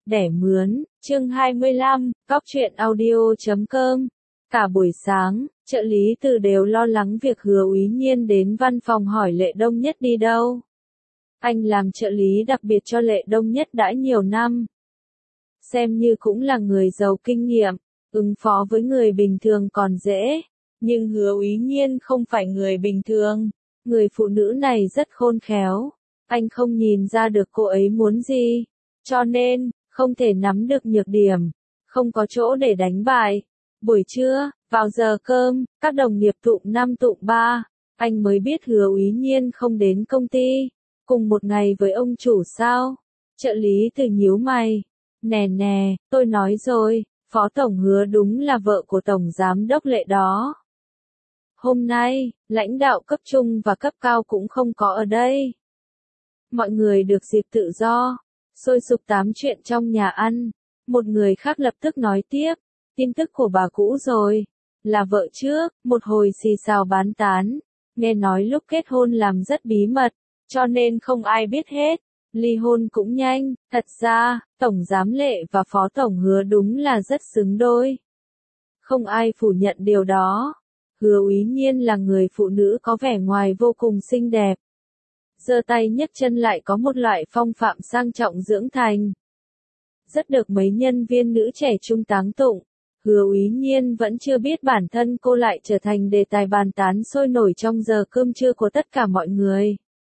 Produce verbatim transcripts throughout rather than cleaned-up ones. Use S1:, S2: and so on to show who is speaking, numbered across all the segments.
S1: Đẻ mướn, chương hai mươi lăm, góc truyện audio chấm com. Cả buổi sáng, trợ lý Từ đều lo lắng việc Hứa Úy Nhiên đến văn phòng hỏi Lệ Đông Nhất đi đâu. Anh làm trợ lý đặc biệt cho Lệ Đông Nhất đã nhiều năm. Xem như cũng là người giàu kinh nghiệm, ứng phó với người bình thường còn dễ. Nhưng Hứa Úy Nhiên không phải người bình thường. Người phụ nữ này rất khôn khéo. Anh không nhìn ra được cô ấy muốn gì. Cho nên, không thể nắm được nhược điểm. Không có chỗ để đánh bại. Buổi trưa, vào giờ cơm, các đồng nghiệp tụm năm tụm ba. Anh mới biết Hứa Úy Nhiên không đến công ty. Cùng một ngày với ông chủ sao? Trợ lý Từ nhíu mày. Nè nè, tôi nói rồi, Phó Tổng Hứa đúng là vợ của Tổng Giám đốc Lệ đó. Hôm nay, lãnh đạo cấp trung và cấp cao cũng không có ở đây. Mọi người được dịp tự do, sôi sục tám chuyện trong nhà ăn. Một người khác lập tức nói tiếp, tin tức của bà cũ rồi, là vợ trước, một hồi xì xào bán tán. Nghe nói lúc kết hôn làm rất bí mật, cho nên không ai biết hết. Ly hôn cũng nhanh, thật ra, Tổng Giám Lệ và Phó Tổng Hứa đúng là rất xứng đôi. Không ai phủ nhận điều đó. Hứa Úy Nhiên là người phụ nữ có vẻ ngoài vô cùng xinh đẹp. Giơ tay nhấc chân lại có một loại phong phạm sang trọng dưỡng thành. Rất được mấy nhân viên nữ trẻ trung tán tụng. Hứa Úy Nhiên vẫn chưa biết bản thân cô lại trở thành đề tài bàn tán sôi nổi trong giờ cơm trưa của tất cả mọi người.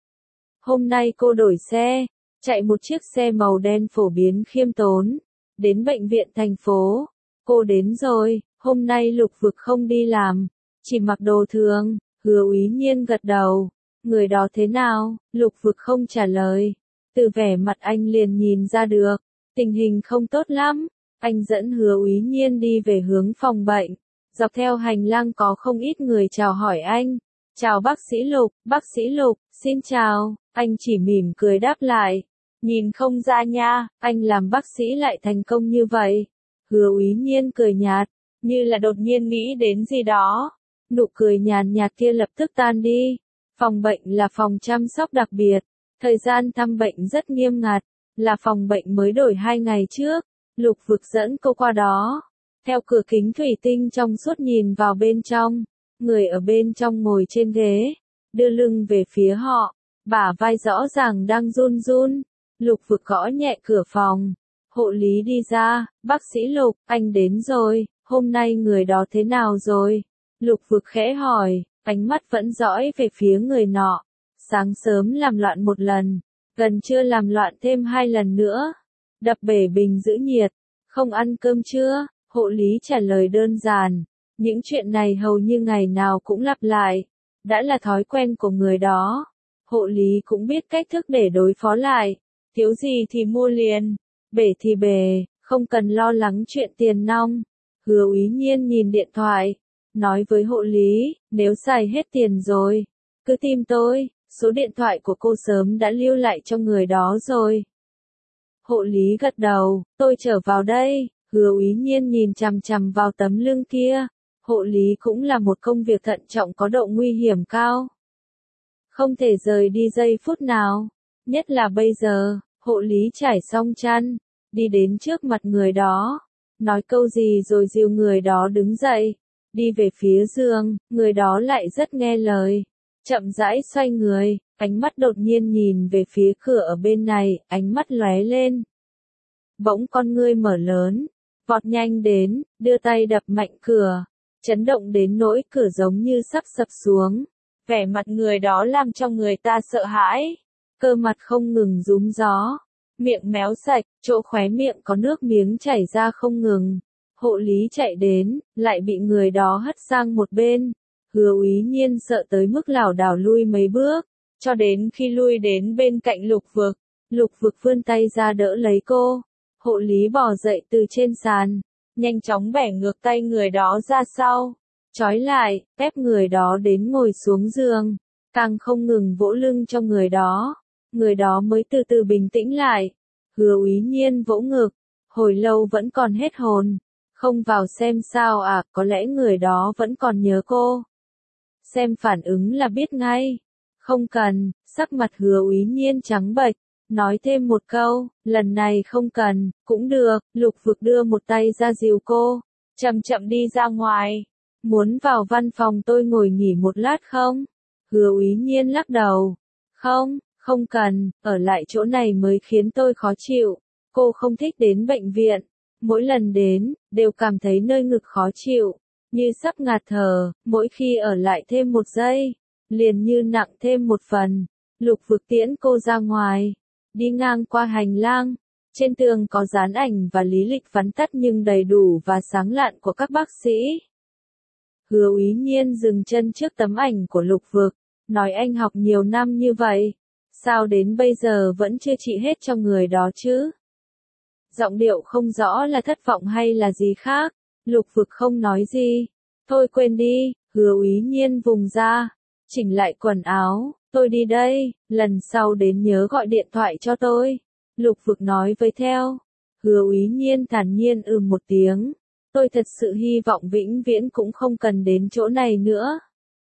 S1: Hôm nay cô đổi xe, chạy một chiếc xe màu đen phổ biến khiêm tốn, đến bệnh viện thành phố. Cô đến rồi, hôm nay Lục Vực không đi làm, chỉ mặc đồ thường. Hứa Úy Nhiên gật đầu. Người đó thế nào? Lục Vực không trả lời. Từ vẻ mặt anh liền nhìn ra được, tình hình không tốt lắm. Anh dẫn Hứa Úy Nhiên đi về hướng phòng bệnh. Dọc theo hành lang có không ít người chào hỏi anh. Chào bác sĩ Lục, bác sĩ Lục, xin chào. Anh chỉ mỉm cười đáp lại. Nhìn không ra nha, anh làm bác sĩ lại thành công như vậy. Hứa Úy Nhiên cười nhạt, như là đột nhiên nghĩ đến gì đó. Nụ cười nhàn nhạt kia lập tức tan đi. Phòng bệnh là phòng chăm sóc đặc biệt. Thời gian thăm bệnh rất nghiêm ngặt. Là phòng bệnh mới đổi hai ngày trước. Lục Vực dẫn cô qua đó. Theo cửa kính thủy tinh trong suốt nhìn vào bên trong. Người ở bên trong ngồi trên ghế. Đưa lưng về phía họ. Bả vai rõ ràng đang run run. Lục Vực gõ nhẹ cửa phòng. Hộ lý đi ra. Bác sĩ Lục, anh đến rồi. Hôm nay người đó thế nào rồi? Lục Vực khẽ hỏi. Ánh mắt vẫn dõi về phía người nọ. Sáng sớm làm loạn một lần. Gần trưa làm loạn thêm hai lần nữa. Đập bể bình giữ nhiệt. Không ăn cơm trưa. Hộ lý trả lời đơn giản. Những chuyện này hầu như ngày nào cũng lặp lại. Đã là thói quen của người đó. Hộ lý cũng biết cách thức để đối phó lại. Thiếu gì thì mua liền. Bể thì bể. Không cần lo lắng chuyện tiền nong. Hứa Úy Nhiên nhìn điện thoại. Nói với hộ lý, nếu xài hết tiền rồi, cứ tìm tôi, số điện thoại của cô sớm đã lưu lại cho người đó rồi. Hộ lý gật đầu, tôi trở vào đây. Hứa Úy Nhiên nhìn chằm chằm vào tấm lưng kia. Hộ lý cũng là một công việc thận trọng có độ nguy hiểm cao. Không thể rời đi giây phút nào. Nhất là bây giờ, hộ lý trải xong chăn, đi đến trước mặt người đó. Nói câu gì rồi dìu người đó đứng dậy. Đi về phía giường, người đó lại rất nghe lời. Chậm rãi xoay người, ánh mắt đột nhiên nhìn về phía cửa ở bên này, ánh mắt lóe lên. Bỗng con ngươi mở lớn, vọt nhanh đến, đưa tay đập mạnh cửa, chấn động đến nỗi cửa giống như sắp sập xuống. Vẻ mặt người đó làm cho người ta sợ hãi, cơ mặt không ngừng rúm gió, miệng méo sạch, chỗ khóe miệng có nước miếng chảy ra không ngừng. Hộ lý chạy đến, lại bị người đó hất sang một bên. Hứa Úy Nhiên sợ tới mức lảo đảo lui mấy bước, cho đến khi lui đến bên cạnh Lục Vực. Lục Vực vươn tay ra đỡ lấy cô. Hộ lý bò dậy từ trên sàn, nhanh chóng bẻ ngược tay người đó ra sau, trói lại, ép người đó đến ngồi xuống giường, càng không ngừng vỗ lưng cho người đó. Người đó mới từ từ bình tĩnh lại. Hứa Úy Nhiên vỗ ngực, hồi lâu vẫn còn hết hồn. Không vào xem sao à, có lẽ người đó vẫn còn nhớ cô. Xem phản ứng là biết ngay. Không cần, sắc mặt Hứa Úy Nhiên trắng bệch, nói thêm một câu, lần này không cần, cũng được, Lục Vực đưa một tay ra dìu cô, chậm chậm đi ra ngoài. Muốn vào văn phòng tôi ngồi nghỉ một lát không? Hứa Úy Nhiên lắc đầu. Không, không cần, ở lại chỗ này mới khiến tôi khó chịu. Cô không thích đến bệnh viện. Mỗi lần đến, đều cảm thấy nơi ngực khó chịu, như sắp ngạt thở, mỗi khi ở lại thêm một giây, liền như nặng thêm một phần. Lục Vực tiễn cô ra ngoài, đi ngang qua hành lang, trên tường có dán ảnh và lý lịch vắn tắt nhưng đầy đủ và sáng lạn của các bác sĩ. Hứa Úy Nhiên dừng chân trước tấm ảnh của Lục Vực, nói anh học nhiều năm như vậy, sao đến bây giờ vẫn chưa trị hết cho người đó chứ? Giọng điệu không rõ là thất vọng hay là gì khác. Lục Vực không nói gì. Thôi quên đi, Hứa Úy Nhiên vùng ra, chỉnh lại quần áo, tôi đi đây, lần sau đến nhớ gọi điện thoại cho tôi. Lục Vực nói với theo. Hứa Úy Nhiên thản nhiên ừm một tiếng. Tôi thật sự hy vọng vĩnh viễn cũng không cần đến chỗ này nữa.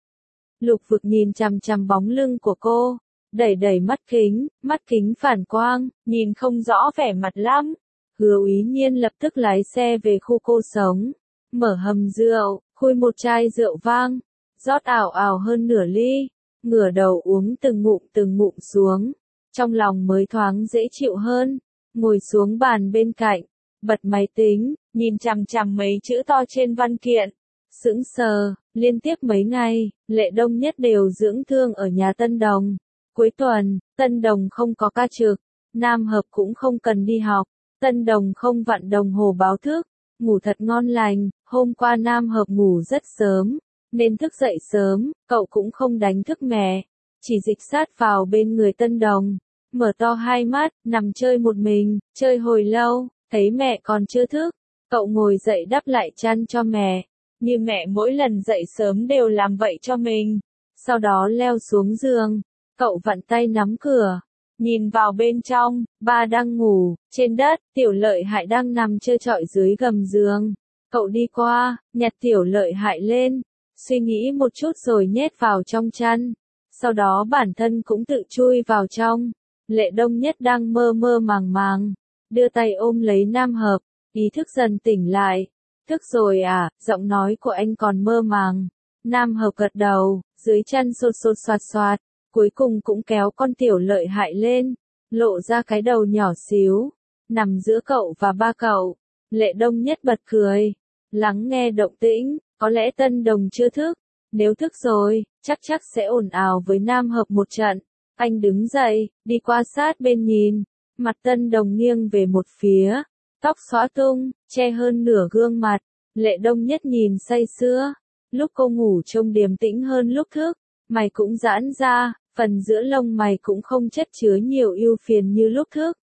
S1: Lục Vực nhìn chằm chằm bóng lưng của cô, đẩy đẩy mắt kính, mắt kính phản quang, nhìn không rõ vẻ mặt lắm. Hứa Úy Nhiên lập tức lái xe về khu cô sống, mở hầm rượu, khui một chai rượu vang, rót ảo ảo hơn nửa ly, ngửa đầu uống từng ngụm từng ngụm xuống, trong lòng mới thoáng dễ chịu hơn, ngồi xuống bàn bên cạnh, bật máy tính, nhìn chằm chằm mấy chữ to trên văn kiện, sững sờ, liên tiếp mấy ngày, Lệ Đông Nhất đều dưỡng thương ở nhà Tân Đồng. Cuối tuần, Tân Đồng không có ca trực, Nam Hợp cũng không cần đi học. Tân Đồng không vặn đồng hồ báo thức, ngủ thật ngon lành, hôm qua Nam Hợp ngủ rất sớm, nên thức dậy sớm, cậu cũng không đánh thức mẹ, chỉ dịch sát vào bên người Tân Đồng, mở to hai mắt, nằm chơi một mình, chơi hồi lâu, thấy mẹ còn chưa thức, cậu ngồi dậy đắp lại chăn cho mẹ, như mẹ mỗi lần dậy sớm đều làm vậy cho mình, sau đó leo xuống giường, cậu vặn tay nắm cửa. Nhìn vào bên trong, ba đang ngủ, trên đất, Tiểu Lợi Hại đang nằm trơ trọi dưới gầm giường. Cậu đi qua, nhặt Tiểu Lợi Hại lên, suy nghĩ một chút rồi nhét vào trong chăn. Sau đó bản thân cũng tự chui vào trong. Lệ Đông Nhất đang mơ mơ màng màng, đưa tay ôm lấy Nam Hợp, ý thức dần tỉnh lại. Thức rồi à, giọng nói của anh còn mơ màng. Nam Hợp gật đầu, dưới chân sột sột soạt soạt. Cuối cùng cũng kéo con Tiểu Lợi Hại lên, lộ ra cái đầu nhỏ xíu, nằm giữa cậu và ba cậu. Lệ Đông Nhất bật cười, lắng nghe động tĩnh, có lẽ Tân Đồng chưa thức, nếu thức rồi, chắc chắc sẽ ồn ào với Nam Hợp một trận. Anh đứng dậy, đi qua sát bên nhìn, mặt Tân Đồng nghiêng về một phía, tóc xõa tung, che hơn nửa gương mặt. Lệ Đông Nhất nhìn say sưa, lúc cô ngủ trông điềm tĩnh hơn lúc thức. Mày cũng giãn ra, phần giữa lông mày cũng không chất chứa nhiều ưu phiền như lúc thức.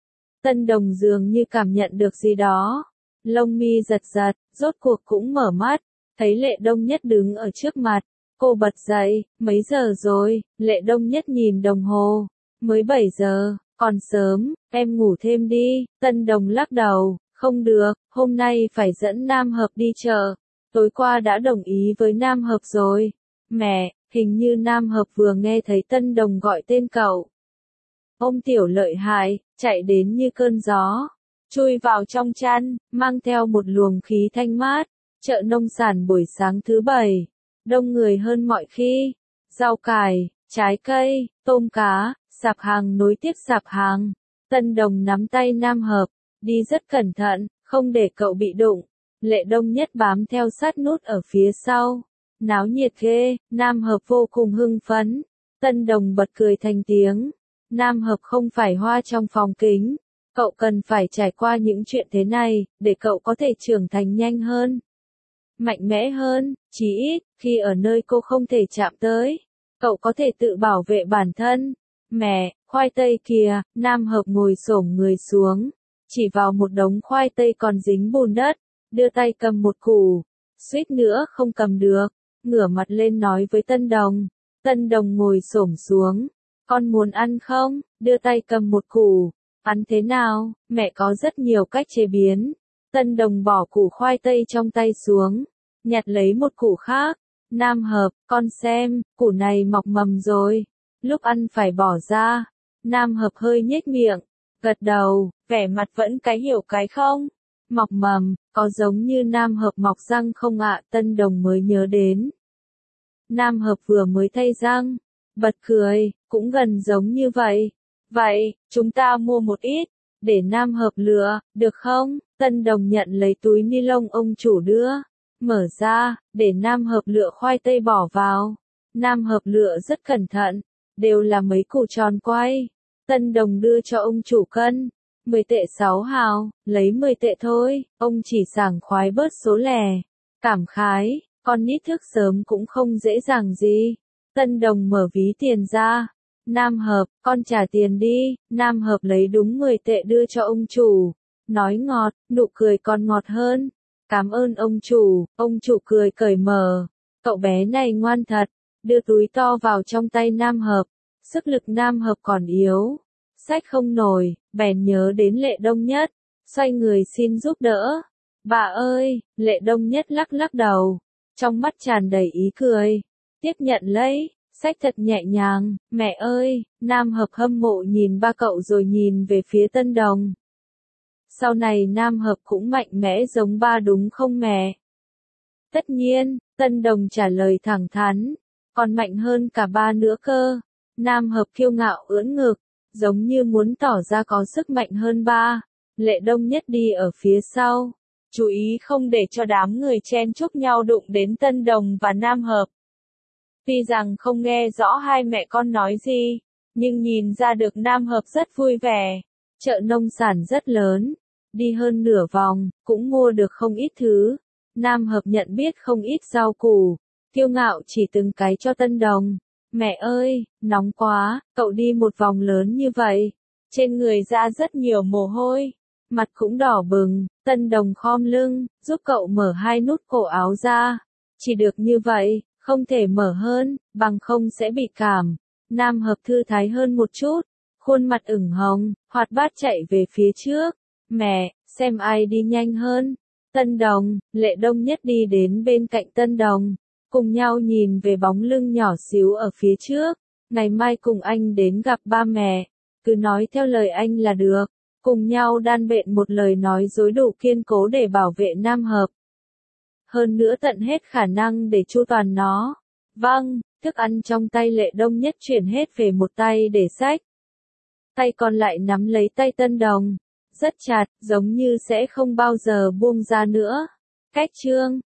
S1: Tân Đồng dường như cảm nhận được gì đó. Lông mi giật giật, rốt cuộc cũng mở mắt, thấy Lệ Đông Nhất đứng ở trước mặt. Cô bật dậy, mấy giờ rồi, Lệ Đông Nhất nhìn đồng hồ. Mới bảy giờ, còn sớm, em ngủ thêm đi. Tân Đồng lắc đầu, không được, hôm nay phải dẫn Nam Hợp đi chợ. Tối qua đã đồng ý với Nam Hợp rồi. Mẹ, hình như Nam Hợp vừa nghe thấy Tân Đồng gọi tên cậu. Ôm Tiểu Lợi Hại, chạy đến như cơn gió, chui vào trong chăn, mang theo một luồng khí thanh mát. Chợ nông sản buổi sáng thứ bảy, đông người hơn mọi khi. Rau cải, trái cây, tôm cá, sạp hàng nối tiếp sạp hàng. Tân Đồng nắm tay Nam Hợp, đi rất cẩn thận, không để cậu bị đụng. Lệ Đông Nhất bám theo sát nút ở phía sau. Náo nhiệt ghê, Nam Hợp vô cùng hưng phấn. Tân Đồng bật cười thành tiếng. Nam Hợp không phải hoa trong phòng kính. Cậu cần phải trải qua những chuyện thế này, để cậu có thể trưởng thành nhanh hơn. Mạnh mẽ hơn, chí ít, khi ở nơi cô không thể chạm tới. Cậu có thể tự bảo vệ bản thân. Mẹ, khoai tây kìa, Nam Hợp ngồi xổm người xuống. Chỉ vào một đống khoai tây còn dính bùn đất. Đưa tay cầm một củ. Suýt nữa không cầm được. Ngửa mặt lên nói với Tân Đồng. Tân Đồng ngồi xổm xuống. Con muốn ăn không? Đưa tay cầm một củ. Ăn thế nào? Mẹ có rất nhiều cách chế biến. Tân Đồng bỏ củ khoai tây trong tay xuống. Nhặt lấy một củ khác. Nam Hợp, con xem, củ này mọc mầm rồi. Lúc ăn phải bỏ ra. Nam Hợp hơi nhếch miệng, gật đầu, vẻ mặt vẫn cái hiểu cái không. Mọc mầm, có giống như Nam Hợp mọc răng không ạ? Tân Đồng mới nhớ đến. Nam Hợp vừa mới thay răng, bật cười, cũng gần giống như vậy. Vậy, chúng ta mua một ít, để Nam Hợp lựa, được không? Tân Đồng nhận lấy túi ni lông ông chủ đưa, mở ra, để Nam Hợp lựa khoai tây bỏ vào. Nam Hợp lựa rất cẩn thận, đều là mấy củ tròn quay. Tân Đồng đưa cho ông chủ cân, mười tệ sáu hào, lấy mười tệ thôi, ông chỉ sảng khoái bớt số lẻ. Cảm khái, con nít thức sớm cũng không dễ dàng gì. Tân Đồng mở ví tiền ra. Nam Hợp, con trả tiền đi. Nam Hợp lấy đúng mười tệ đưa cho ông chủ. Nói ngọt, nụ cười còn ngọt hơn. Cảm ơn ông chủ, ông chủ cười cởi mở. Cậu bé này ngoan thật, đưa túi to vào trong tay Nam Hợp. Sức lực Nam Hợp còn yếu, xách không nổi, bèn nhớ đến Lệ Đông Nhất, xoay người xin giúp đỡ. Bà ơi, Lệ Đông Nhất lắc lắc đầu, trong mắt tràn đầy ý cười. Tiếp nhận lấy, xách thật nhẹ nhàng. Mẹ ơi, Nam Hợp hâm mộ nhìn ba cậu rồi nhìn về phía Tân Đồng. Sau này Nam Hợp cũng mạnh mẽ giống ba đúng không mẹ? Tất nhiên, Tân Đồng trả lời thẳng thắn, còn mạnh hơn cả ba nữa cơ. Nam Hợp kiêu ngạo ưỡn ngực, giống như muốn tỏ ra có sức mạnh hơn ba. Lệ Đông Nhất đi ở phía sau, chú ý không để cho đám người chen chúc nhau đụng đến Tân Đồng và Nam Hợp. Tuy rằng không nghe rõ hai mẹ con nói gì, nhưng nhìn ra được Nam Hợp rất vui vẻ. Chợ nông sản rất lớn, đi hơn nửa vòng, cũng mua được không ít thứ. Nam Hợp nhận biết không ít rau củ, kiêu ngạo chỉ từng cái cho Tân Đồng. Mẹ ơi, nóng quá, cậu đi một vòng lớn như vậy. Trên người ra rất nhiều mồ hôi, mặt cũng đỏ bừng. Tân Đồng khom lưng, giúp cậu mở hai nút cổ áo ra. Chỉ được như vậy, không thể mở hơn, bằng không sẽ bị cảm. Nam Hợp thư thái hơn một chút, khuôn mặt ửng hồng, hoạt bát chạy về phía trước. Mẹ, xem ai đi nhanh hơn. Tân Đồng, Lệ Đông Nhất đi đến bên cạnh Tân Đồng, cùng nhau nhìn về bóng lưng nhỏ xíu ở phía trước. Ngày mai cùng anh đến gặp ba mẹ, cứ nói theo lời anh là được. Cùng nhau đan bện một lời nói dối đủ kiên cố để bảo vệ Nam Hợp. Hơn nữa tận hết khả năng để chu toàn nó. Vâng, thức ăn trong tay Lệ Đông Nhất chuyển hết về một tay để xách. Tay còn lại nắm lấy tay Tân Đồng, rất chặt, giống như sẽ không bao giờ buông ra nữa. Cách chương